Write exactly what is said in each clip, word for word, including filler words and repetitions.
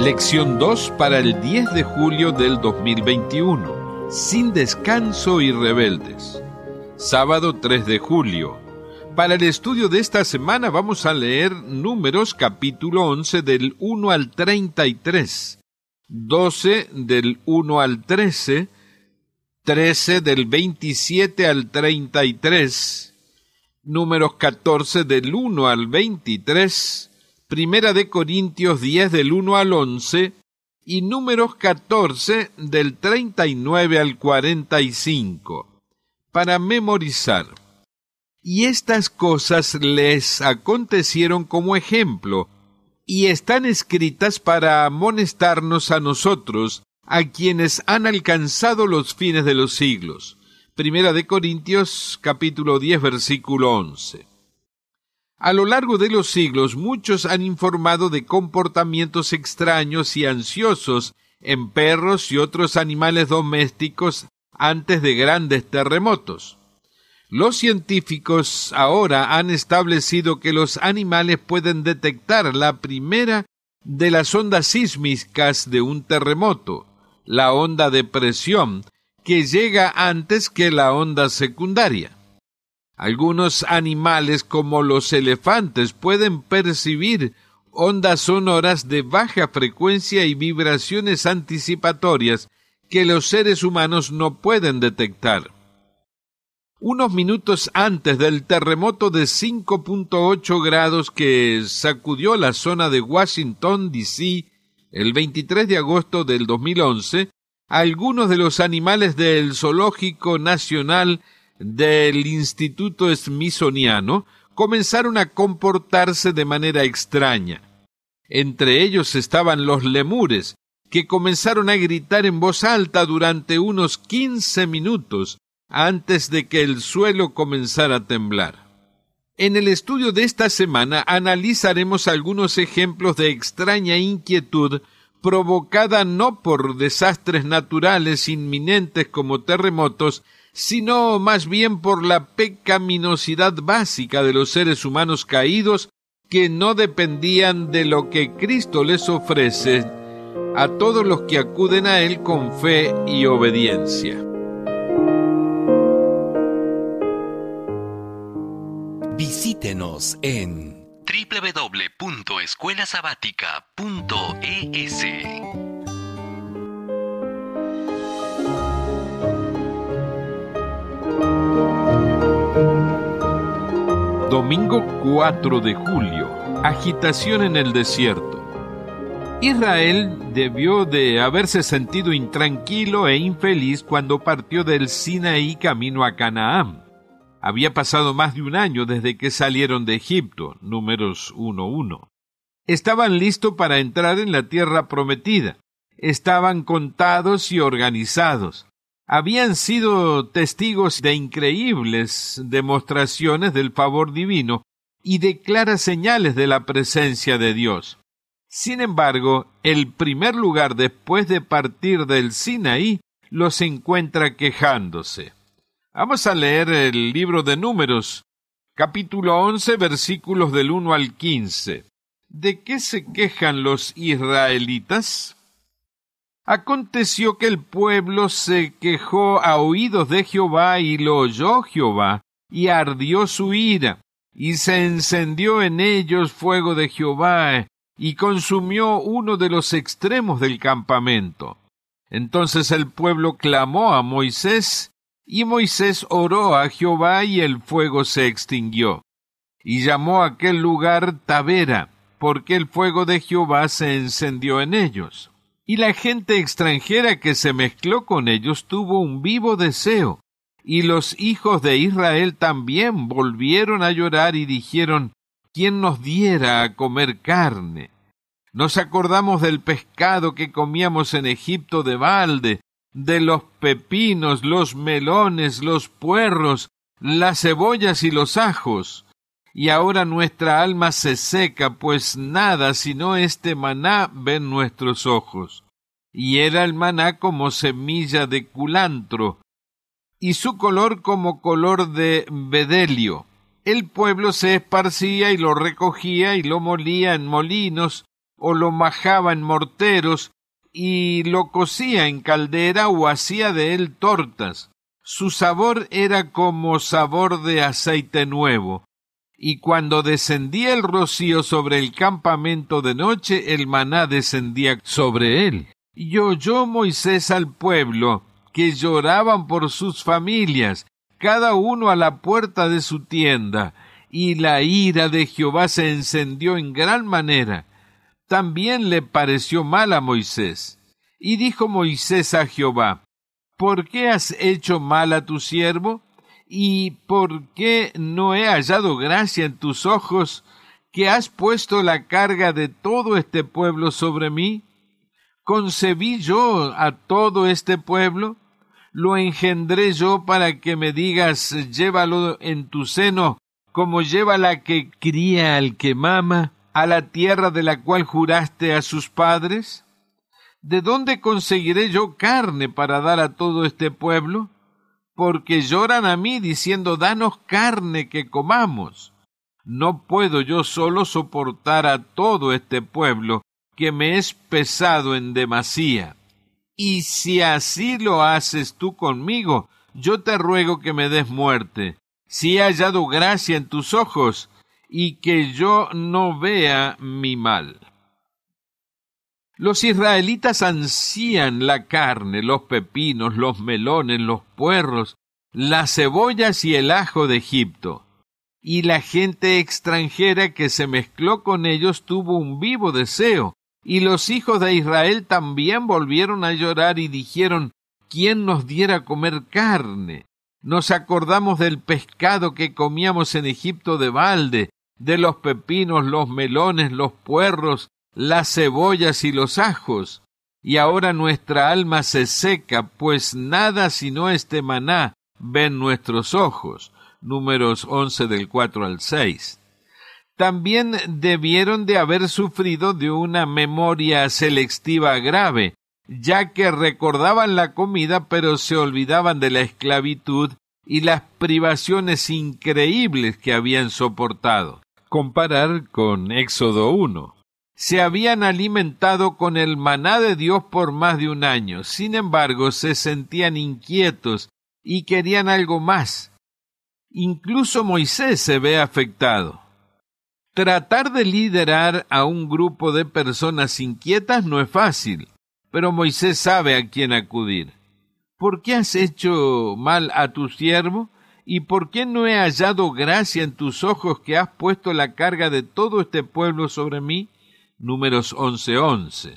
Lección dos para el diez de julio del dos mil veintiuno. Sin descanso y rebeldes. Sábado tres de julio. Para el estudio de esta semana vamos a leer Números capítulo once del uno al treinta y tres, doce del uno al trece, trece del veintisiete al treinta y tres, Números catorce del uno al veintitrés, Primera de Corintios diez del uno al once y Números catorce del treinta y nueve al cuarenta y cinco. Para memorizar. Y estas cosas les acontecieron como ejemplo, y están escritas para amonestarnos a nosotros, a quienes han alcanzado los fines de los siglos. Primera de Corintios capítulo diez versículo once. A lo largo de los siglos, muchos han informado de comportamientos extraños y ansiosos en perros y otros animales domésticos antes de grandes terremotos. Los científicos ahora han establecido que los animales pueden detectar la primera de las ondas sísmicas de un terremoto, la onda de presión, que llega antes que la onda secundaria. Algunos animales, como los elefantes, pueden percibir ondas sonoras de baja frecuencia y vibraciones anticipatorias que los seres humanos no pueden detectar. Unos minutos antes del terremoto de cinco punto ocho grados que sacudió la zona de Washington, D C, el veintitrés de agosto del dos mil once, algunos de los animales del Zoológico Nacional del Instituto Smithsoniano comenzaron a comportarse de manera extraña. Entre ellos estaban los lemures, que comenzaron a gritar en voz alta durante unos quince minutos antes de que el suelo comenzara a temblar. En el estudio de esta semana analizaremos algunos ejemplos de extraña inquietud provocada no por desastres naturales inminentes como terremotos, sino más bien por la pecaminosidad básica de los seres humanos caídos que no dependían de lo que Cristo les ofrece a todos los que acuden a Él con fe y obediencia. Visítenos en doble u doble u doble u punto escuela sabática punto e s. Domingo cuatro de julio. Agitación en el desierto. Israel debió de haberse sentido intranquilo e infeliz cuando partió del Sinaí camino a Canaán. Había pasado más de un año desde que salieron de Egipto, Números uno uno. Estaban listos para entrar en la tierra prometida. Estaban contados y organizados. Habían sido testigos de increíbles demostraciones del favor divino y de claras señales de la presencia de Dios. Sin embargo, el primer lugar después de partir del Sinaí los encuentra quejándose. Vamos a leer el libro de Números, capítulo once, versículos del uno al quince. ¿De qué se quejan los israelitas? Aconteció que el pueblo se quejó a oídos de Jehová, y lo oyó Jehová, y ardió su ira, y se encendió en ellos fuego de Jehová, y consumió uno de los extremos del campamento. Entonces el pueblo clamó a Moisés, y Moisés oró a Jehová, y el fuego se extinguió. Y llamó a aquel lugar Tabera, porque el fuego de Jehová se encendió en ellos. Y la gente extranjera que se mezcló con ellos tuvo un vivo deseo, y los hijos de Israel también volvieron a llorar y dijeron: ¿quién nos diera a comer carne? Nos acordamos del pescado que comíamos en Egipto de balde, de los pepinos, los melones, los puerros, las cebollas y los ajos. Y ahora nuestra alma se seca, pues nada sino este maná ven nuestros ojos. Y era el maná como semilla de culantro, y su color como color de bedelio. El pueblo se esparcía y lo recogía y lo molía en molinos, o lo majaba en morteros, y lo cocía en caldera o hacía de él tortas. Su sabor era como sabor de aceite nuevo, y cuando descendía el rocío sobre el campamento de noche, el maná descendía sobre él. Y oyó Moisés al pueblo, que lloraban por sus familias, cada uno a la puerta de su tienda, y la ira de Jehová se encendió en gran manera. También le pareció mal a Moisés. Y dijo Moisés a Jehová: ¿Por qué has hecho mal a tu siervo? ¿Y por qué no he hallado gracia en tus ojos, que has puesto la carga de todo este pueblo sobre mí? ¿Concebí yo a todo este pueblo? ¿Lo engendré yo para que me digas, llévalo en tu seno, como lleva la que cría al que mama, a la tierra de la cual juraste a sus padres? ¿De dónde conseguiré yo carne para dar a todo este pueblo? Porque lloran a mí diciendo, danos carne que comamos. No puedo yo solo soportar a todo este pueblo, que me es pesado en demasía. Y si así lo haces tú conmigo, yo te ruego que me des muerte, si he hallado gracia en tus ojos, y que yo no vea mi mal. Los israelitas ansían la carne, los pepinos, los melones, los puerros, las cebollas y el ajo de Egipto. Y la gente extranjera que se mezcló con ellos tuvo un vivo deseo, y los hijos de Israel también volvieron a llorar y dijeron, ¿quién nos diera a comer carne? Nos acordamos del pescado que comíamos en Egipto de balde, de los pepinos, los melones, los puerros, las cebollas y los ajos. Y ahora nuestra alma se seca, pues nada sino este maná ven nuestros ojos. Números once del cuatro al seis. También debieron de haber sufrido de una memoria selectiva grave, ya que recordaban la comida pero se olvidaban de la esclavitud y las privaciones increíbles que habían soportado. Comparar con Éxodo uno. Se habían alimentado con el maná de Dios por más de un año, sin embargo se sentían inquietos y querían algo más. Incluso Moisés se ve afectado. Tratar de liderar a un grupo de personas inquietas no es fácil, pero Moisés sabe a quién acudir. ¿Por qué has hecho mal a tu siervo? ¿Y por qué no he hallado gracia en tus ojos que has puesto la carga de todo este pueblo sobre mí? Números once once.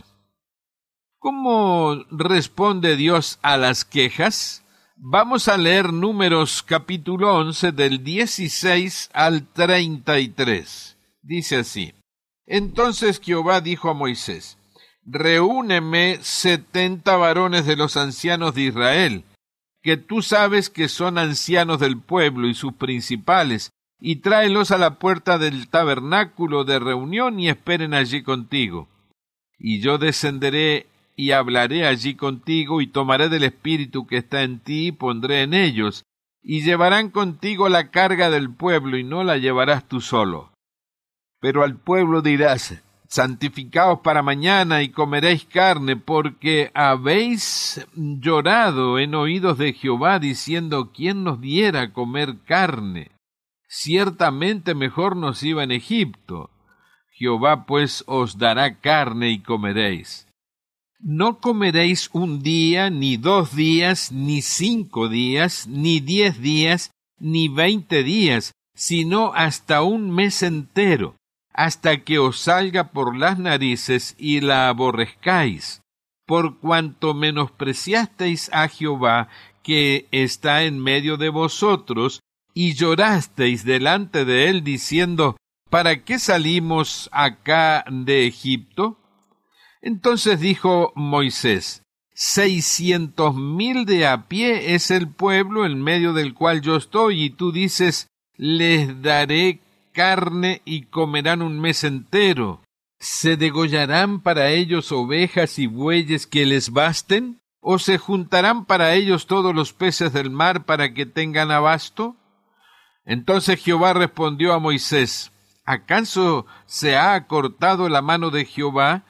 ¿Cómo responde Dios a las quejas? Vamos a leer Números capítulo once del dieciséis al treinta y tres. Dice así: Entonces Jehová dijo a Moisés: Reúneme setenta varones de los ancianos de Israel, que tú sabes que son ancianos del pueblo y sus principales, y tráelos a la puerta del tabernáculo de reunión y esperen allí contigo. Y yo descenderé y hablaré allí contigo, y tomaré del espíritu que está en ti y pondré en ellos, y llevarán contigo la carga del pueblo, y no la llevarás tú solo. Pero al pueblo dirás: santificaos para mañana y comeréis carne, porque habéis llorado en oídos de Jehová, diciendo: ¿quién nos diera a comer carne? Ciertamente mejor nos iba en Egipto. Jehová pues os dará carne y comeréis. No comeréis un día, ni dos días, ni cinco días, ni diez días, ni veinte días, sino hasta un mes entero, hasta que os salga por las narices y la aborrezcáis, por cuanto menospreciasteis a Jehová, que está en medio de vosotros, y llorasteis delante de él, diciendo: ¿para qué salimos acá de Egipto? Entonces dijo Moisés: Seiscientos mil de a pie es el pueblo en medio del cual yo estoy, y tú dices: les daré carne y comerán un mes entero. ¿Se degollarán para ellos ovejas y bueyes que les basten? ¿O se juntarán para ellos todos los peces del mar para que tengan abasto? Entonces Jehová respondió a Moisés: ¿acaso se ha acortado la mano de Jehová,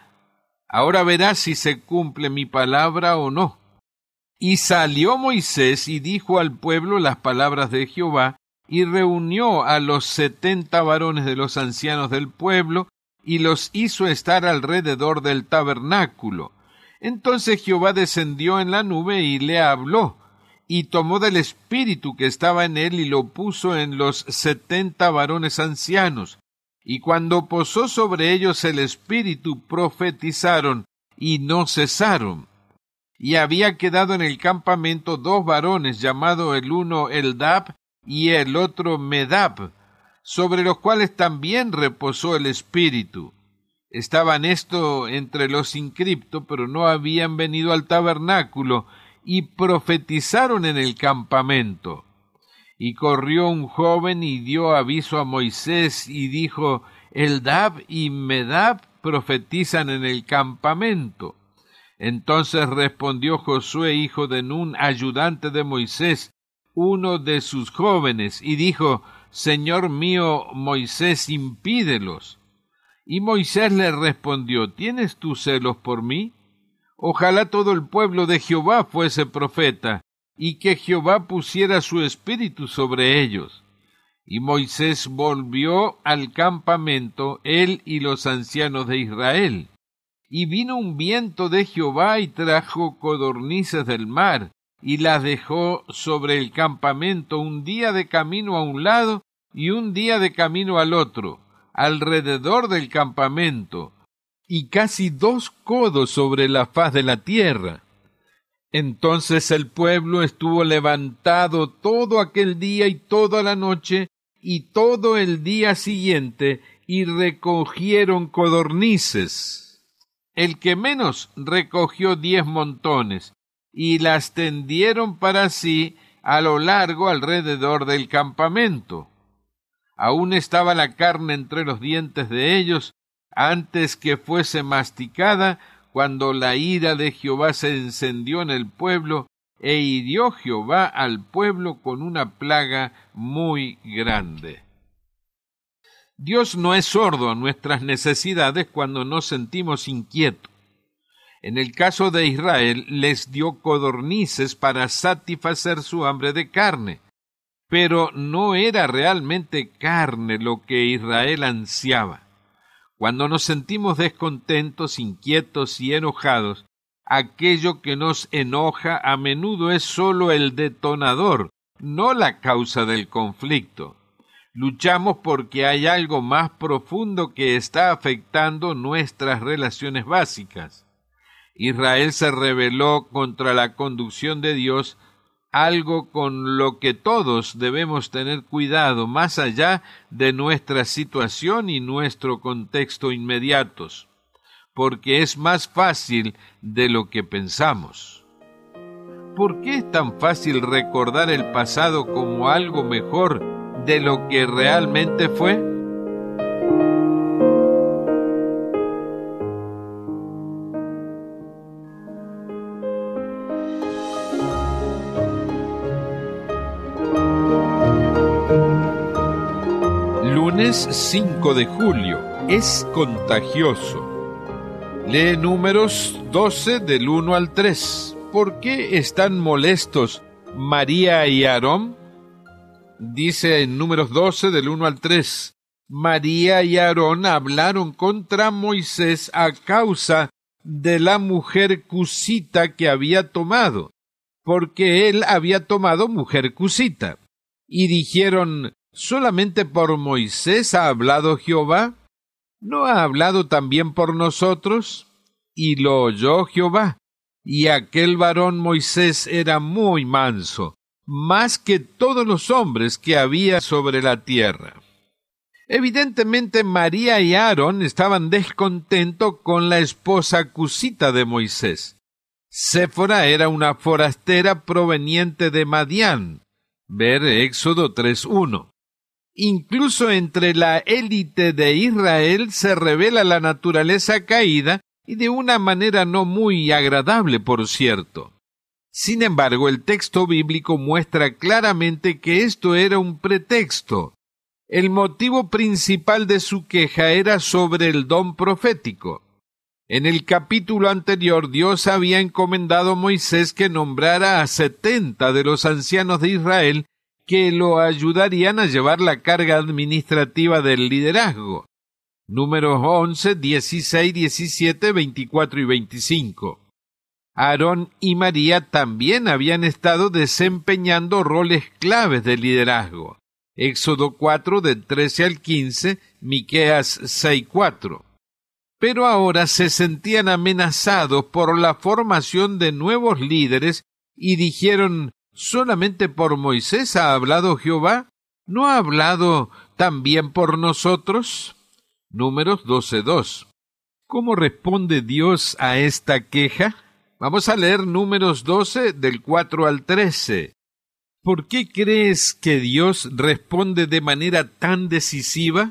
Ahora verás si se cumple mi palabra o no. Y salió Moisés y dijo al pueblo las palabras de Jehová, y reunió a los setenta varones de los ancianos del pueblo, y los hizo estar alrededor del tabernáculo. Entonces Jehová descendió en la nube y le habló, y tomó del espíritu que estaba en él y lo puso en los setenta varones ancianos. Y cuando posó sobre ellos el espíritu, profetizaron, y no cesaron. Y había quedado en el campamento dos varones, llamado el uno Eldad y el otro Medad, sobre los cuales también reposó el espíritu. Estaban esto entre los inscriptos, pero no habían venido al tabernáculo, y profetizaron en el campamento. Y corrió un joven y dio aviso a Moisés, y dijo, Eldad y Medad profetizan en el campamento. Entonces respondió Josué, hijo de Nun, ayudante de Moisés, uno de sus jóvenes, y dijo, Señor mío Moisés, impídelos. Y Moisés le respondió, ¿tienes tú celos por mí? Ojalá todo el pueblo de Jehová fuese profeta, y que Jehová pusiera su espíritu sobre ellos. Y Moisés volvió al campamento, él y los ancianos de Israel. Y vino un viento de Jehová y trajo codornices del mar, y las dejó sobre el campamento un día de camino a un lado y un día de camino al otro, alrededor del campamento, y casi dos codos sobre la faz de la tierra. Entonces el pueblo estuvo levantado todo aquel día y toda la noche, y todo el día siguiente, y recogieron codornices. El que menos recogió diez montones, y las tendieron para sí a lo largo alrededor del campamento. Aún estaba la carne entre los dientes de ellos, antes que fuese masticada, cuando la ira de Jehová se encendió en el pueblo, e hirió Jehová al pueblo con una plaga muy grande. Dios no es sordo a nuestras necesidades cuando nos sentimos inquietos. En el caso de Israel, les dio codornices para satisfacer su hambre de carne, pero no era realmente carne lo que Israel ansiaba. Cuando nos sentimos descontentos, inquietos y enojados, aquello que nos enoja a menudo es solo el detonador, no la causa del conflicto. Luchamos porque hay algo más profundo que está afectando nuestras relaciones básicas. Israel se rebeló contra la conducción de Dios, algo con lo que todos debemos tener cuidado más allá de nuestra situación y nuestro contexto inmediatos, porque es más fácil de lo que pensamos. ¿Por qué es tan fácil recordar el pasado como algo mejor de lo que realmente fue? Lunes cinco de julio. Es contagioso. Lee Números doce del uno al tres. ¿Por qué están molestos María y Aarón? Dice en Números doce del uno al tres. María y Aarón hablaron contra Moisés a causa de la mujer cusita que había tomado, porque él había tomado mujer cusita. Y dijeron, ¿solamente por Moisés ha hablado Jehová? ¿No ha hablado también por nosotros? Y lo oyó Jehová. Y aquel varón Moisés era muy manso, más que todos los hombres que había sobre la tierra. Evidentemente María y Aarón estaban descontentos con la esposa cusita de Moisés. Séfora era una forastera proveniente de Madián. Ver Éxodo tres uno. Incluso entre la élite de Israel se revela la naturaleza caída y de una manera no muy agradable, por cierto. Sin embargo, el texto bíblico muestra claramente que esto era un pretexto. El motivo principal de su queja era sobre el don profético. En el capítulo anterior, Dios había encomendado a Moisés que nombrara a setenta de los ancianos de Israel que lo ayudarían a llevar la carga administrativa del liderazgo. Números once, dieciséis, diecisiete, veinticuatro y veinticinco. Aarón y María también habían estado desempeñando roles claves de liderazgo. Éxodo cuatro, del trece al quince, Miqueas seis, cuatro. Pero ahora se sentían amenazados por la formación de nuevos líderes y dijeron, ¿solamente por Moisés ha hablado Jehová? ¿No ha hablado también por nosotros? Números doce, dos. ¿Cómo responde Dios a esta queja? Vamos a leer Números doce, del cuatro al trece. ¿Por qué crees que Dios responde de manera tan decisiva?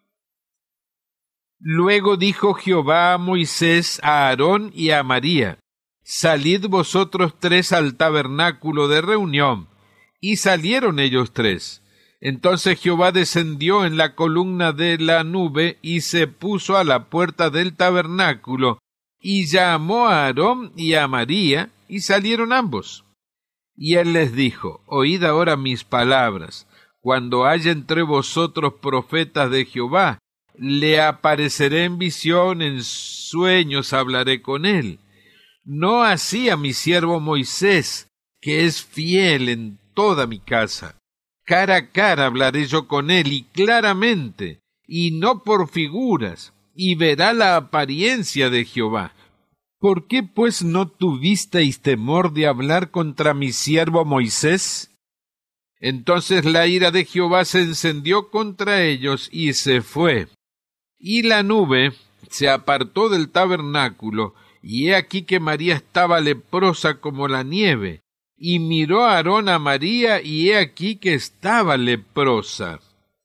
Luego dijo Jehová a Moisés, a Aarón y a María, salid vosotros tres al tabernáculo de reunión. Y salieron ellos tres. Entonces Jehová descendió en la columna de la nube y se puso a la puerta del tabernáculo, y llamó a Aarón y a María, y salieron ambos. Y él les dijo, oíd ahora mis palabras. Cuando haya entre vosotros profetas de Jehová, le apareceré en visión, en sueños hablaré con él. No así a mi siervo Moisés, que es fiel en toda mi casa. Cara a cara hablaré yo con él, y claramente, y no por figuras, y verá la apariencia de Jehová. ¿Por qué pues no tuvisteis temor de hablar contra mi siervo Moisés? Entonces la ira de Jehová se encendió contra ellos, y se fue. Y la nube se apartó del tabernáculo, y he aquí que María estaba leprosa como la nieve, y miró a Aarón a María, y he aquí que estaba leprosa.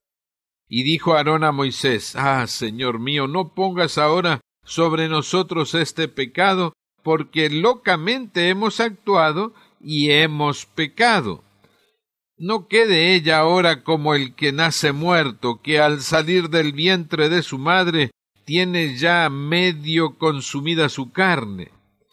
Y dijo Aarón a Moisés, ah, Señor mío, no pongas ahora sobre nosotros este pecado, porque locamente hemos actuado y hemos pecado. No quede ella ahora como el que nace muerto, que al salir del vientre de su madre tiene ya medio consumida su carne.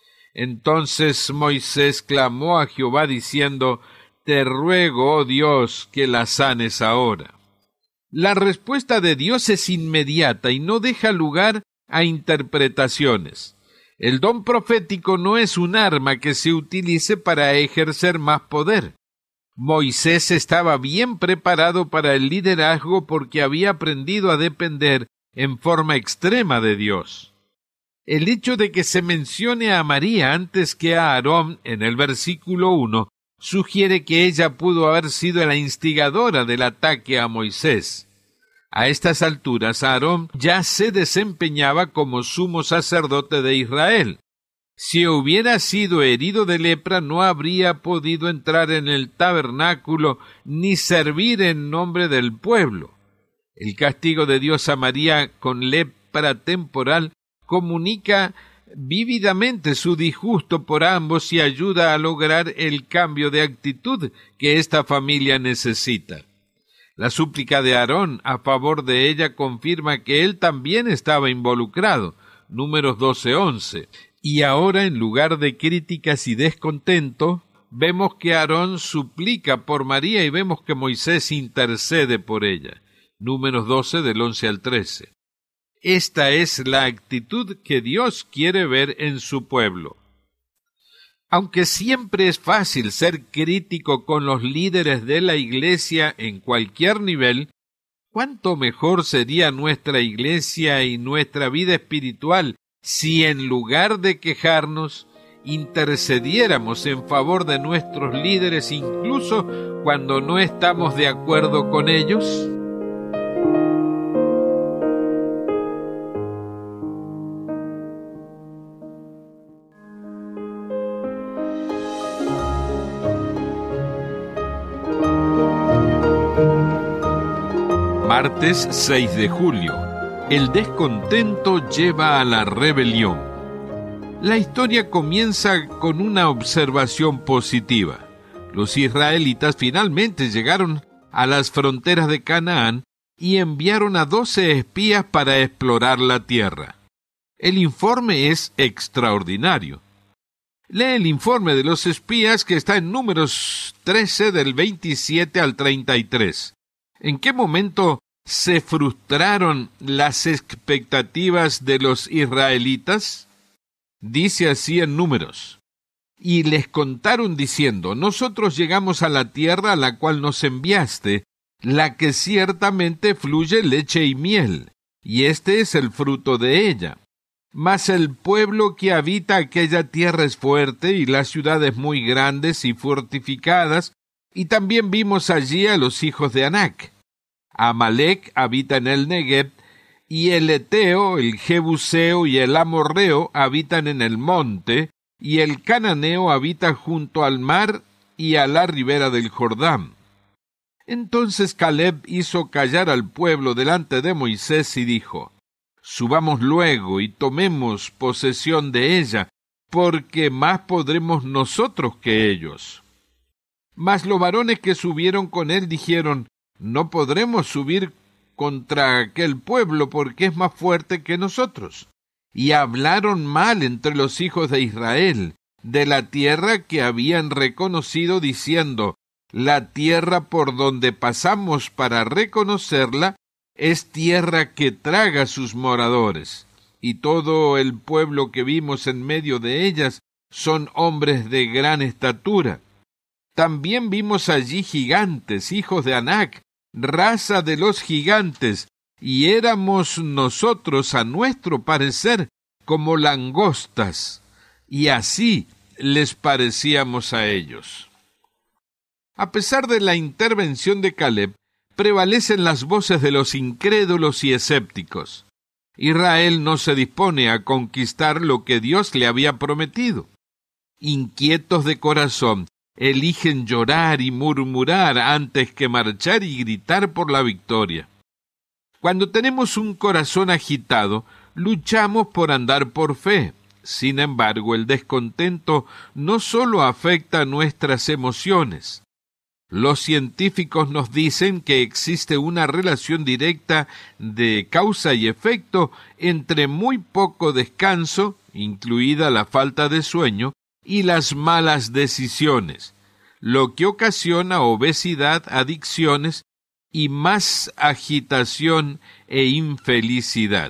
Entonces Moisés clamó a Jehová diciendo, te ruego, oh Dios, que la sanes ahora. La respuesta de Dios es inmediata y no deja lugar a interpretaciones. El don profético no es un arma que se utilice para ejercer más poder. Moisés estaba bien preparado para el liderazgo porque había aprendido a depender en forma extrema de Dios. El hecho de que se mencione a María antes que a Aarón en el versículo uno sugiere que ella pudo haber sido la instigadora del ataque a Moisés. A estas alturas, Aarón ya se desempeñaba como sumo sacerdote de Israel. Si hubiera sido herido de lepra, no habría podido entrar en el tabernáculo ni servir en nombre del pueblo. El castigo de Dios a María con lepra temporal comunica vívidamente su disgusto por ambos y ayuda a lograr el cambio de actitud que esta familia necesita. La súplica de Aarón a favor de ella confirma que él también estaba involucrado, Números doce, once. Y ahora, en lugar de críticas y descontento, vemos que Aarón suplica por María y vemos que Moisés intercede por ella, Números doce, del once al trece. Esta es la actitud que Dios quiere ver en su pueblo. Aunque siempre es fácil ser crítico con los líderes de la Iglesia en cualquier nivel, ¿cuánto mejor sería nuestra Iglesia y nuestra vida espiritual si en lugar de quejarnos, intercediéramos en favor de nuestros líderes incluso cuando no estamos de acuerdo con ellos? Martes seis de julio. El descontento lleva a la rebelión. La historia comienza con una observación positiva. Los israelitas finalmente llegaron a las fronteras de Canaán y enviaron a doce espías para explorar la tierra. El informe es extraordinario. Lee el informe de los espías que está en Números trece del veintisiete al treinta y tres. ¿En qué momento se frustraron las expectativas de los israelitas? Dice así en Números: y les contaron diciendo: nosotros llegamos a la tierra a la cual nos enviaste, la que ciertamente fluye leche y miel, y este es el fruto de ella. Mas el pueblo que habita aquella tierra es fuerte, y las ciudades muy grandes y fortificadas, y también vimos allí a los hijos de Anac. Amalec habita en el Negev, y el Eteo, el Jebuseo y el Amorreo habitan en el monte, y el Cananeo habita junto al mar y a la ribera del Jordán. Entonces Caleb hizo callar al pueblo delante de Moisés y dijo: subamos luego y tomemos posesión de ella, porque más podremos nosotros que ellos. Mas los varones que subieron con él dijeron: no podremos subir contra aquel pueblo, porque es más fuerte que nosotros. Y hablaron mal entre los hijos de Israel de la tierra que habían reconocido, diciendo: la tierra por donde pasamos para reconocerla es tierra que traga sus moradores, y todo el pueblo que vimos en medio de ellas son hombres de gran estatura. También vimos allí gigantes, hijos de Anac, raza de los gigantes, y éramos nosotros, a nuestro parecer, como langostas, y así les parecíamos a ellos. A pesar de la intervención de Caleb, prevalecen las voces de los incrédulos y escépticos. Israel no se dispone a conquistar lo que Dios le había prometido. Inquietos de corazón, eligen llorar y murmurar antes que marchar y gritar por la victoria. Cuando tenemos un corazón agitado, luchamos por andar por fe. Sin embargo, el descontento no solo afecta nuestras emociones. Los científicos nos dicen que existe una relación directa de causa y efecto entre muy poco descanso, incluida la falta de sueño, y las malas decisiones, lo que ocasiona obesidad, adicciones y más agitación e infelicidad.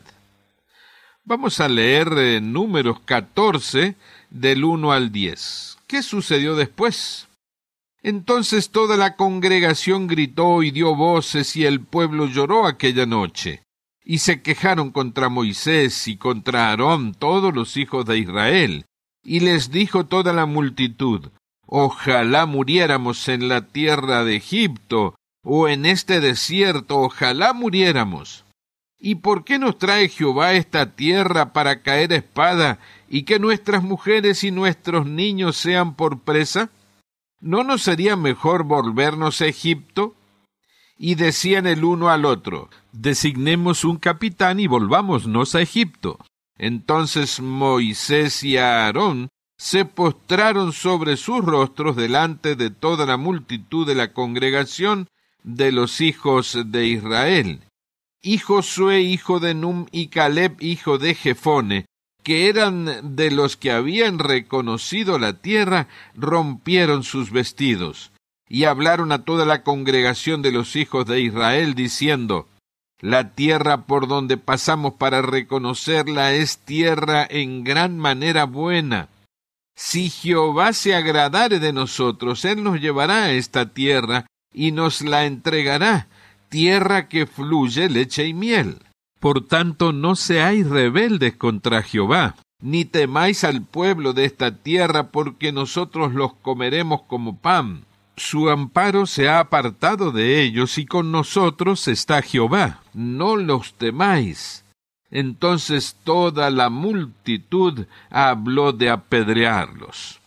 Vamos a leer eh, Números catorce, del uno al diez. ¿Qué sucedió después? Entonces toda la congregación gritó y dio voces, y el pueblo lloró aquella noche. Y se quejaron contra Moisés y contra Aarón todos los hijos de Israel. Y les dijo toda la multitud: ojalá muriéramos en la tierra de Egipto, o en este desierto, ojalá muriéramos. ¿Y por qué nos trae Jehová esta tierra para caer a espada, y que nuestras mujeres y nuestros niños sean por presa? ¿No nos sería mejor volvernos a Egipto? Y decían el uno al otro: designemos un capitán y volvámonos a Egipto. Entonces Moisés y Aarón se postraron sobre sus rostros delante de toda la multitud de la congregación de los hijos de Israel. Y Josué, hijo de Num, y Caleb, hijo de Jefone, que eran de los que habían reconocido la tierra, rompieron sus vestidos, y hablaron a toda la congregación de los hijos de Israel, diciendo: la tierra por donde pasamos para reconocerla es tierra en gran manera buena. Si Jehová se agradare de nosotros, él nos llevará a esta tierra, y nos la entregará, tierra que fluye leche y miel. Por tanto, no seáis rebeldes contra Jehová, ni temáis al pueblo de esta tierra, porque nosotros los comeremos como pan. Su amparo se ha apartado de ellos, y con nosotros está Jehová. No los temáis. Entonces toda la multitud habló de apedrearlos.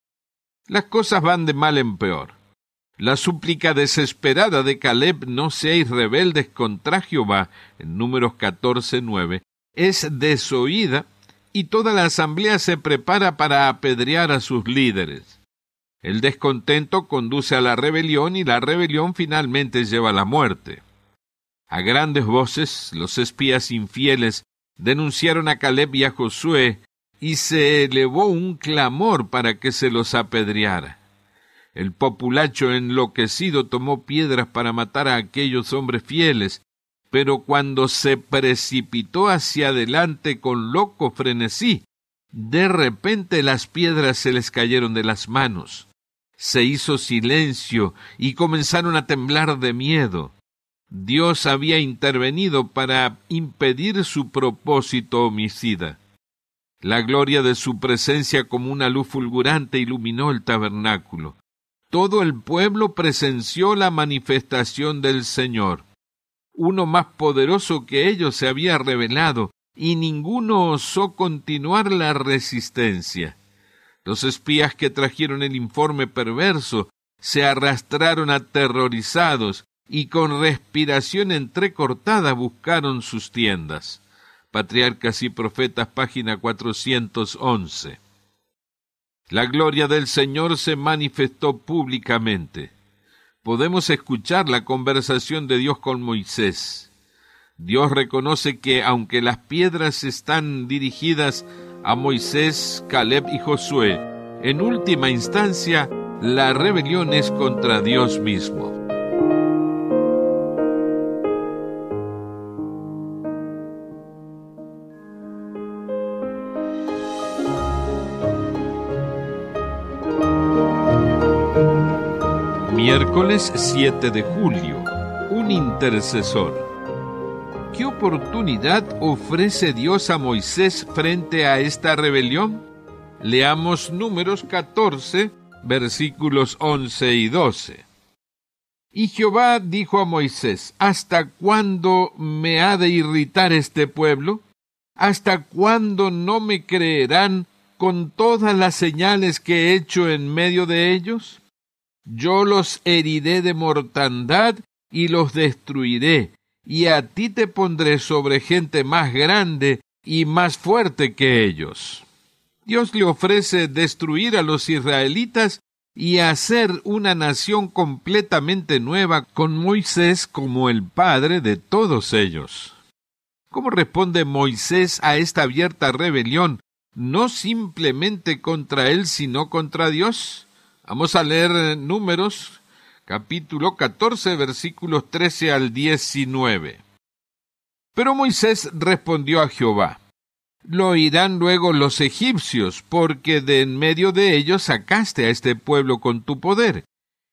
Las cosas van de mal en peor. La súplica desesperada de Caleb, no seáis rebeldes contra Jehová, en Números catorce, nueve, es desoída, y toda la asamblea se prepara para apedrear a sus líderes. El descontento conduce a la rebelión, y la rebelión finalmente lleva a la muerte. A grandes voces, los espías infieles denunciaron a Caleb y a Josué, y se elevó un clamor para que se los apedreara. El populacho enloquecido tomó piedras para matar a aquellos hombres fieles, pero cuando se precipitó hacia adelante con loco frenesí, de repente las piedras se les cayeron de las manos. Se hizo silencio y comenzaron a temblar de miedo. Dios había intervenido para impedir su propósito homicida. La gloria de su presencia como una luz fulgurante iluminó el tabernáculo. Todo el pueblo presenció la manifestación del Señor. Uno más poderoso que ellos se había revelado, y ninguno osó continuar la resistencia. Los espías que trajeron el informe perverso se arrastraron aterrorizados y con respiración entrecortada buscaron sus tiendas. Patriarcas y Profetas, página cuatrocientos once. La gloria del Señor se manifestó públicamente. Podemos escuchar la conversación de Dios con Moisés. Dios reconoce que, aunque las piedras están dirigidas a Moisés, Caleb y Josué, en última instancia, la rebelión es contra Dios mismo. Miércoles siete de julio. Un intercesor. ¿Qué oportunidad ofrece Dios a Moisés frente a esta rebelión? Leamos Números catorce, versículos once y doce. Y Jehová dijo a Moisés: ¿Hasta cuándo me ha de irritar este pueblo? ¿Hasta cuándo no me creerán con todas las señales que he hecho en medio de ellos? Yo los heriré de mortandad y los destruiré, y a ti te pondré sobre gente más grande y más fuerte que ellos. Dios le ofrece destruir a los israelitas y hacer una nación completamente nueva con Moisés como el padre de todos ellos. ¿Cómo responde Moisés a esta abierta rebelión, no simplemente contra él, sino contra Dios? Vamos a leer Números, capítulo catorce, versículos trece al diecinueve. Pero Moisés respondió a Jehová: Lo oirán luego los egipcios, porque de en medio de ellos sacaste a este pueblo con tu poder.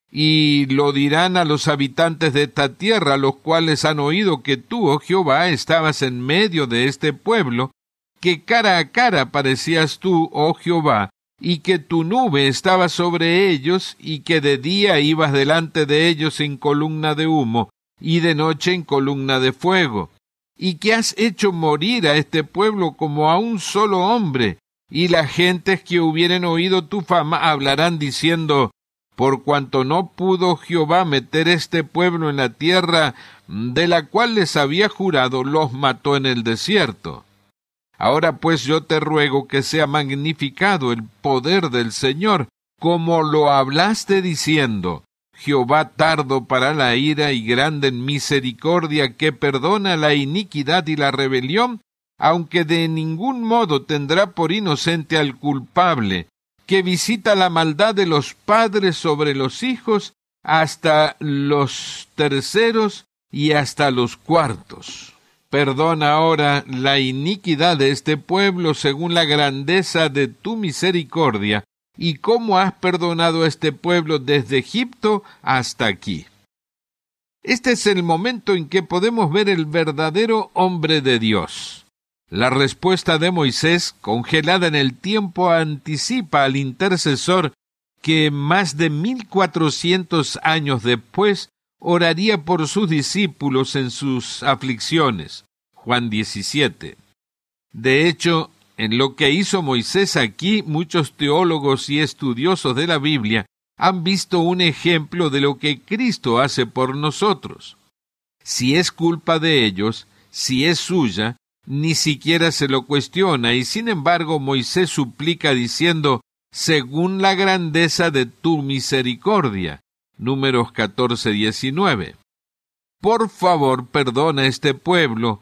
Y lo dirán a los habitantes de esta tierra, los cuales han oído que tú, oh Jehová, estabas en medio de este pueblo, que cara a cara parecías tú, oh Jehová, y que tu nube estaba sobre ellos, y que de día ibas delante de ellos en columna de humo, y de noche en columna de fuego, y que has hecho morir a este pueblo como a un solo hombre, y las gentes que hubieren oído tu fama hablarán diciendo: por cuanto no pudo Jehová meter este pueblo en la tierra de la cual les había jurado, los mató en el desierto. Ahora pues yo te ruego que sea magnificado el poder del Señor, como lo hablaste diciendo: Jehová tardo para la ira y grande en misericordia, que perdona la iniquidad y la rebelión, aunque de ningún modo tendrá por inocente al culpable, que visita la maldad de los padres sobre los hijos, hasta los terceros y hasta los cuartos. Perdona ahora la iniquidad de este pueblo según la grandeza de tu misericordia, y cómo has perdonado a este pueblo desde Egipto hasta aquí. Este es el momento en que podemos ver el verdadero hombre de Dios. La respuesta de Moisés, congelada en el tiempo, anticipa al intercesor que más de mil cuatrocientos años después oraría por sus discípulos en sus aflicciones. Juan diecisiete. De hecho, en lo que hizo Moisés aquí, muchos teólogos y estudiosos de la Biblia han visto un ejemplo de lo que Cristo hace por nosotros. Si es culpa de ellos, si es suya, ni siquiera se lo cuestiona, y sin embargo Moisés suplica diciendo: según la grandeza de tu misericordia. Números catorce, diecinueve. Por favor, perdona a este pueblo,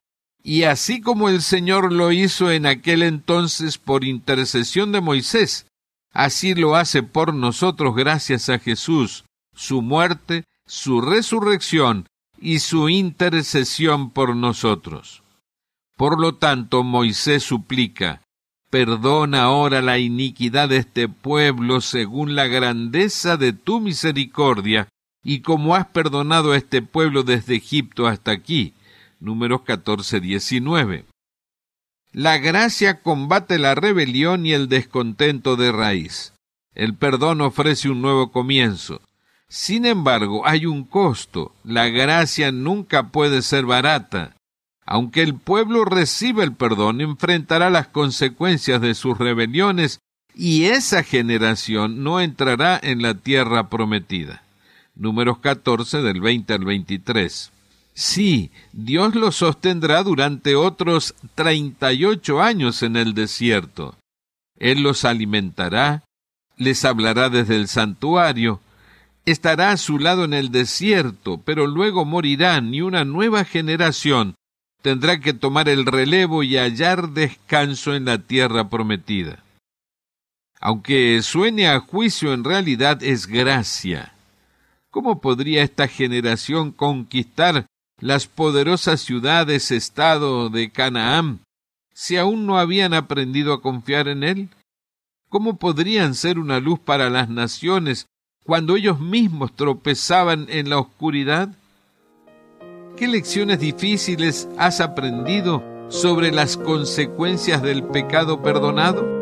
Y así como el Señor lo hizo en aquel entonces por intercesión de Moisés, así lo hace por nosotros gracias a Jesús, su muerte, su resurrección y su intercesión por nosotros. Por lo tanto, Moisés suplica: perdona ahora la iniquidad de este pueblo según la grandeza de tu misericordia, y como has perdonado a este pueblo desde Egipto hasta aquí. Números catorce, diecinueve. La gracia combate la rebelión y el descontento de raíz. El perdón ofrece un nuevo comienzo. Sin embargo, hay un costo. La gracia nunca puede ser barata. Aunque el pueblo reciba el perdón, enfrentará las consecuencias de sus rebeliones y esa generación no entrará en la tierra prometida. Números catorce, del veinte al veintitrés. Sí, Dios los sostendrá durante otros treinta y ocho años en el desierto. Él los alimentará, les hablará desde el santuario, estará a su lado en el desierto, pero luego morirán y una nueva generación tendrá que tomar el relevo y hallar descanso en la tierra prometida. Aunque suene a juicio, en realidad es gracia. ¿Cómo podría esta generación conquistar las poderosas ciudades-estado de Canaán si aún no habían aprendido a confiar en Él? ¿Cómo podrían ser una luz para las naciones cuando ellos mismos tropezaban en la oscuridad? ¿Qué lecciones difíciles has aprendido sobre las consecuencias del pecado perdonado?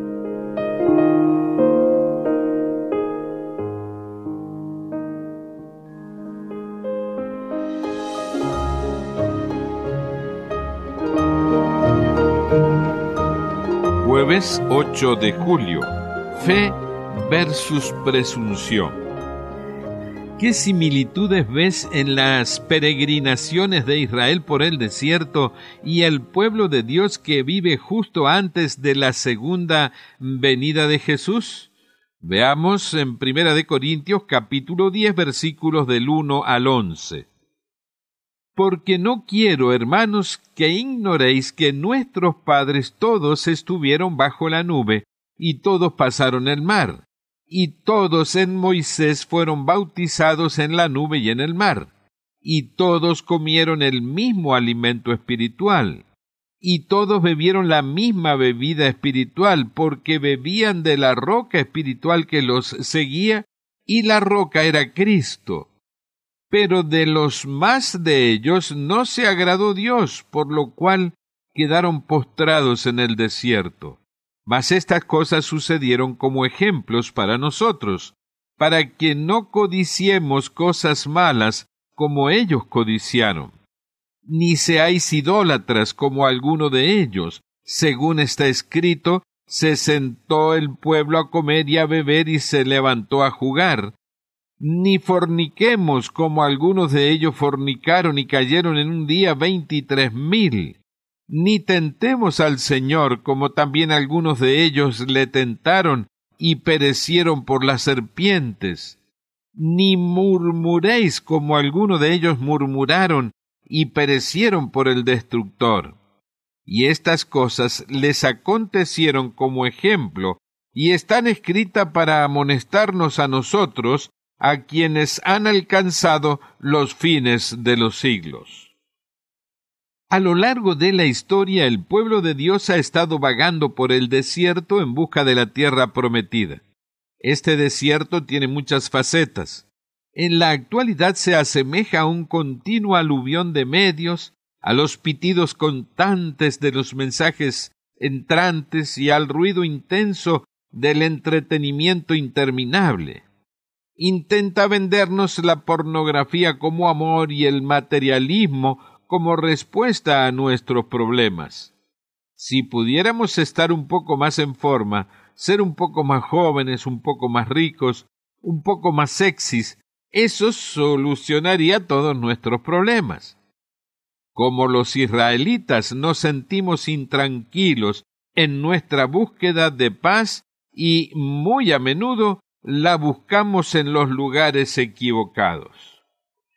Jueves ocho de julio. Fe versus presunción. ¿Qué similitudes ves en las peregrinaciones de Israel por el desierto y el pueblo de Dios que vive justo antes de la segunda venida de Jesús? Veamos en Primera de Corintios capítulo diez versículos del uno al once. Porque no quiero, hermanos, que ignoréis que nuestros padres todos estuvieron bajo la nube, y todos pasaron el mar, y todos en Moisés fueron bautizados en la nube y en el mar, y todos comieron el mismo alimento espiritual, y todos bebieron la misma bebida espiritual, porque bebían de la roca espiritual que los seguía, y la roca era Cristo. Pero de los más de ellos no se agradó Dios, por lo cual quedaron postrados en el desierto. Mas estas cosas sucedieron como ejemplos para nosotros, para que no codiciemos cosas malas como ellos codiciaron. Ni seáis idólatras como alguno de ellos. Según está escrito, se sentó el pueblo a comer y a beber y se levantó a jugar. Ni forniquemos como algunos de ellos fornicaron y cayeron en un día veintitrés mil. Ni tentemos al Señor como también algunos de ellos le tentaron y perecieron por las serpientes. Ni murmuréis como algunos de ellos murmuraron y perecieron por el destructor. Y estas cosas les acontecieron como ejemplo y están escritas para amonestarnos a nosotros, a quienes han alcanzado los fines de los siglos. A lo largo de la historia, el pueblo de Dios ha estado vagando por el desierto en busca de la tierra prometida. Este desierto tiene muchas facetas. En la actualidad se asemeja a un continuo aluvión de medios, a los pitidos constantes de los mensajes entrantes y al ruido intenso del entretenimiento interminable. Intenta vendernos la pornografía como amor y el materialismo como respuesta a nuestros problemas. Si pudiéramos estar un poco más en forma, ser un poco más jóvenes, un poco más ricos, un poco más sexys, eso solucionaría todos nuestros problemas. Como los israelitas nos sentimos intranquilos en nuestra búsqueda de paz y muy a menudo la buscamos en los lugares equivocados.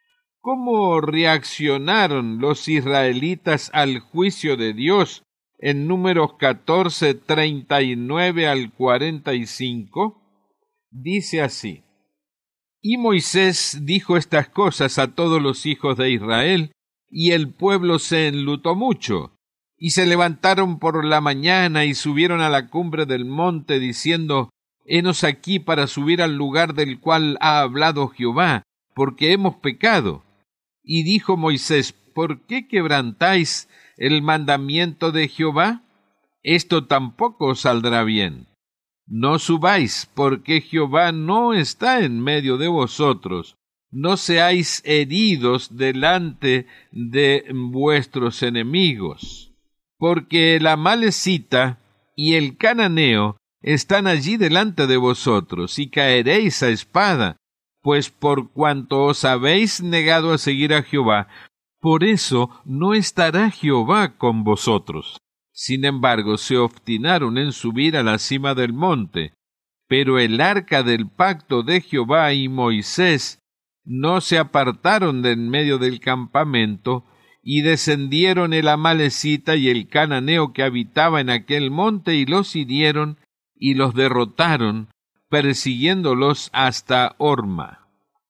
¿Cómo reaccionaron los israelitas al juicio de Dios en Números catorce, treinta y nueve al cuarenta y cinco? Dice así: Y Moisés dijo estas cosas a todos los hijos de Israel, y el pueblo se enlutó mucho, y se levantaron por la mañana y subieron a la cumbre del monte, diciendo: Henos aquí para subir al lugar del cual ha hablado Jehová, porque hemos pecado. Y dijo Moisés: ¿Por qué quebrantáis el mandamiento de Jehová? Esto tampoco os saldrá bien. No subáis, porque Jehová no está en medio de vosotros. No seáis heridos delante de vuestros enemigos. Porque el amalecita y el cananeo están allí delante de vosotros, y caeréis a espada, pues por cuanto os habéis negado a seguir a Jehová, por eso no estará Jehová con vosotros. Sin embargo, se obstinaron en subir a la cima del monte, pero el arca del pacto de Jehová y Moisés no se apartaron de en medio del campamento, y descendieron el amalecita y el cananeo que habitaba en aquel monte, y los hirieron y los derrotaron, persiguiéndolos hasta Horma.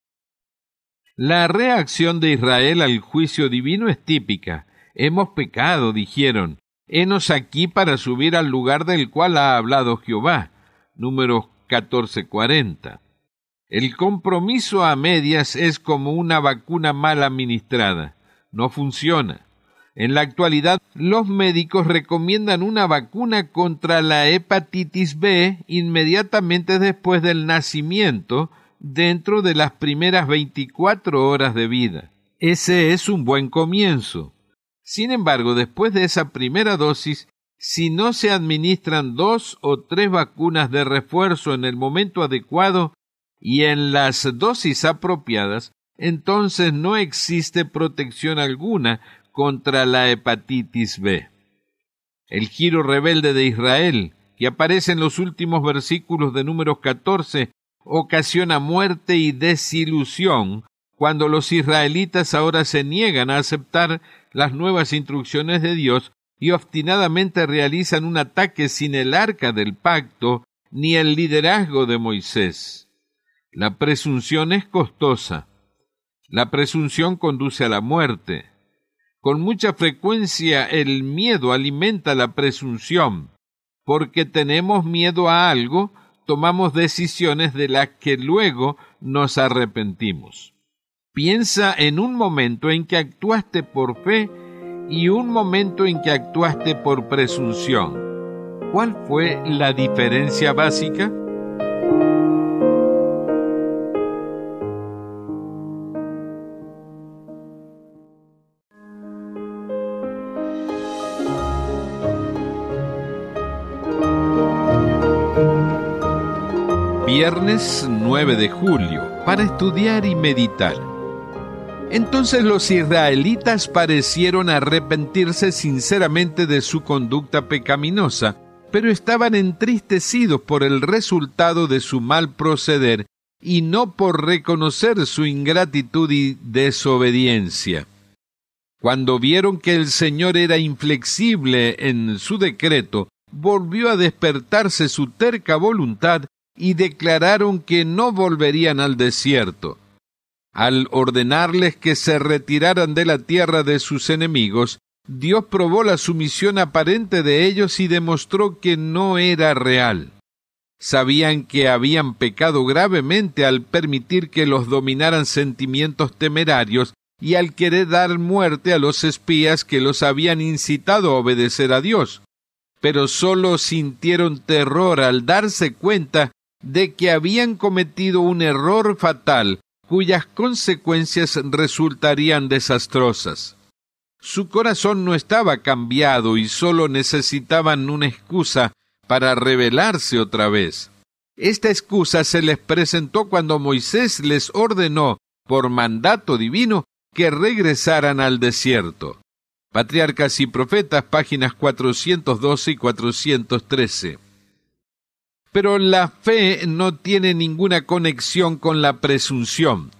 La reacción de Israel al juicio divino es típica. Hemos pecado, dijeron. Henos aquí para subir al lugar del cual ha hablado Jehová. Números catorce cuarenta. El compromiso a medias es como una vacuna mal administrada. No funciona. En la actualidad, los médicos recomiendan una vacuna contra la hepatitis B inmediatamente después del nacimiento, dentro de las primeras veinticuatro horas de vida. Ese es un buen comienzo. Sin embargo, después de esa primera dosis, si no se administran dos o tres vacunas de refuerzo en el momento adecuado y en las dosis apropiadas, entonces no existe protección alguna contra la hepatitis B. El giro rebelde de Israel, que aparece en los últimos versículos de Números catorce, ocasiona muerte y desilusión cuando los israelitas ahora se niegan a aceptar las nuevas instrucciones de Dios y obstinadamente realizan un ataque sin el arca del pacto ni el liderazgo de Moisés. La presunción es costosa. La presunción conduce a la muerte. Con mucha frecuencia el miedo alimenta la presunción. Porque tenemos miedo a algo, tomamos decisiones de las que luego nos arrepentimos. Piensa en un momento en que actuaste por fe y un momento en que actuaste por presunción. ¿Cuál fue la diferencia básica? Viernes nueve de julio, para estudiar y meditar. Entonces los israelitas parecieron arrepentirse sinceramente de su conducta pecaminosa, pero estaban entristecidos por el resultado de su mal proceder y no por reconocer su ingratitud y desobediencia. Cuando vieron que el Señor era inflexible en su decreto, volvió a despertarse su terca voluntad y declararon que no volverían al desierto. Al ordenarles que se retiraran de la tierra de sus enemigos, Dios probó la sumisión aparente de ellos y demostró que no era real. Sabían que habían pecado gravemente al permitir que los dominaran sentimientos temerarios y al querer dar muerte a los espías que los habían incitado a obedecer a Dios. Pero solo sintieron terror al darse cuenta de que habían cometido un error fatal, cuyas consecuencias resultarían desastrosas. Su corazón no estaba cambiado y solo necesitaban una excusa para rebelarse otra vez. Esta excusa se les presentó cuando Moisés les ordenó, por mandato divino, que regresaran al desierto. Patriarcas y Profetas, páginas cuatrocientos doce y cuatrocientos trece. Pero la fe no tiene ninguna conexión con la presunción.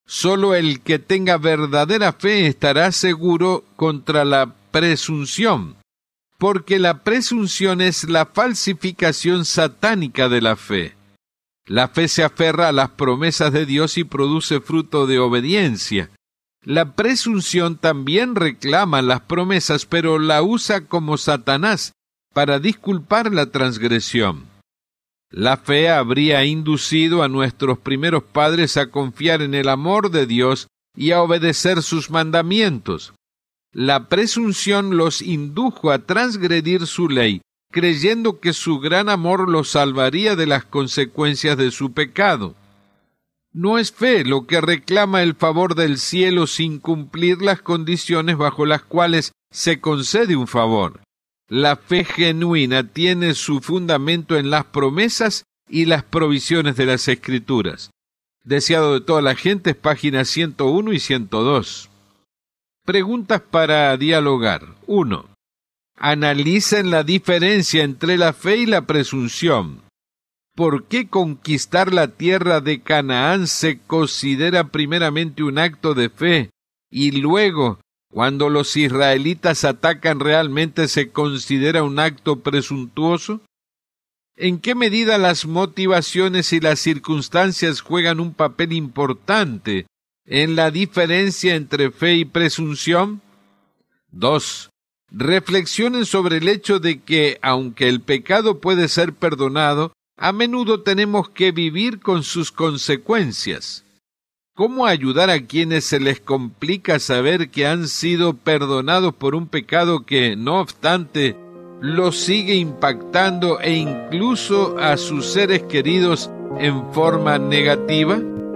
Solo el que tenga verdadera fe estará seguro contra la presunción, porque la presunción es la falsificación satánica de la fe. La fe se aferra a las promesas de Dios y produce fruto de obediencia. La presunción también reclama las promesas, pero la usa como Satanás para disculpar la transgresión. La fe habría inducido a nuestros primeros padres a confiar en el amor de Dios y a obedecer sus mandamientos. La presunción los indujo a transgredir su ley, creyendo que su gran amor los salvaría de las consecuencias de su pecado. No es fe lo que reclama el favor del cielo sin cumplir las condiciones bajo las cuales se concede un favor. La fe genuina tiene su fundamento en las promesas y las provisiones de las Escrituras. Deseado de toda la gente, páginas ciento uno y ciento dos. Preguntas para dialogar. uno. Analicen la diferencia entre la fe y la presunción. ¿Por qué conquistar la tierra de Canaán se considera primeramente un acto de fe y luego, cuando los israelitas atacan, realmente se considera un acto presuntuoso? ¿En qué medida las motivaciones y las circunstancias juegan un papel importante en la diferencia entre fe y presunción? dos. Reflexionen sobre el hecho de que, aunque el pecado puede ser perdonado, a menudo tenemos que vivir con sus consecuencias. ¿Cómo ayudar a quienes se les complica saber que han sido perdonados por un pecado que, no obstante, los sigue impactando e incluso a sus seres queridos en forma negativa?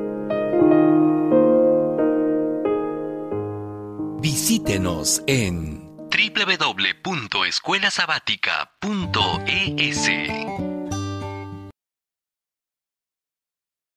Visítenos en doble u doble u doble u punto escuela sabática punto e s.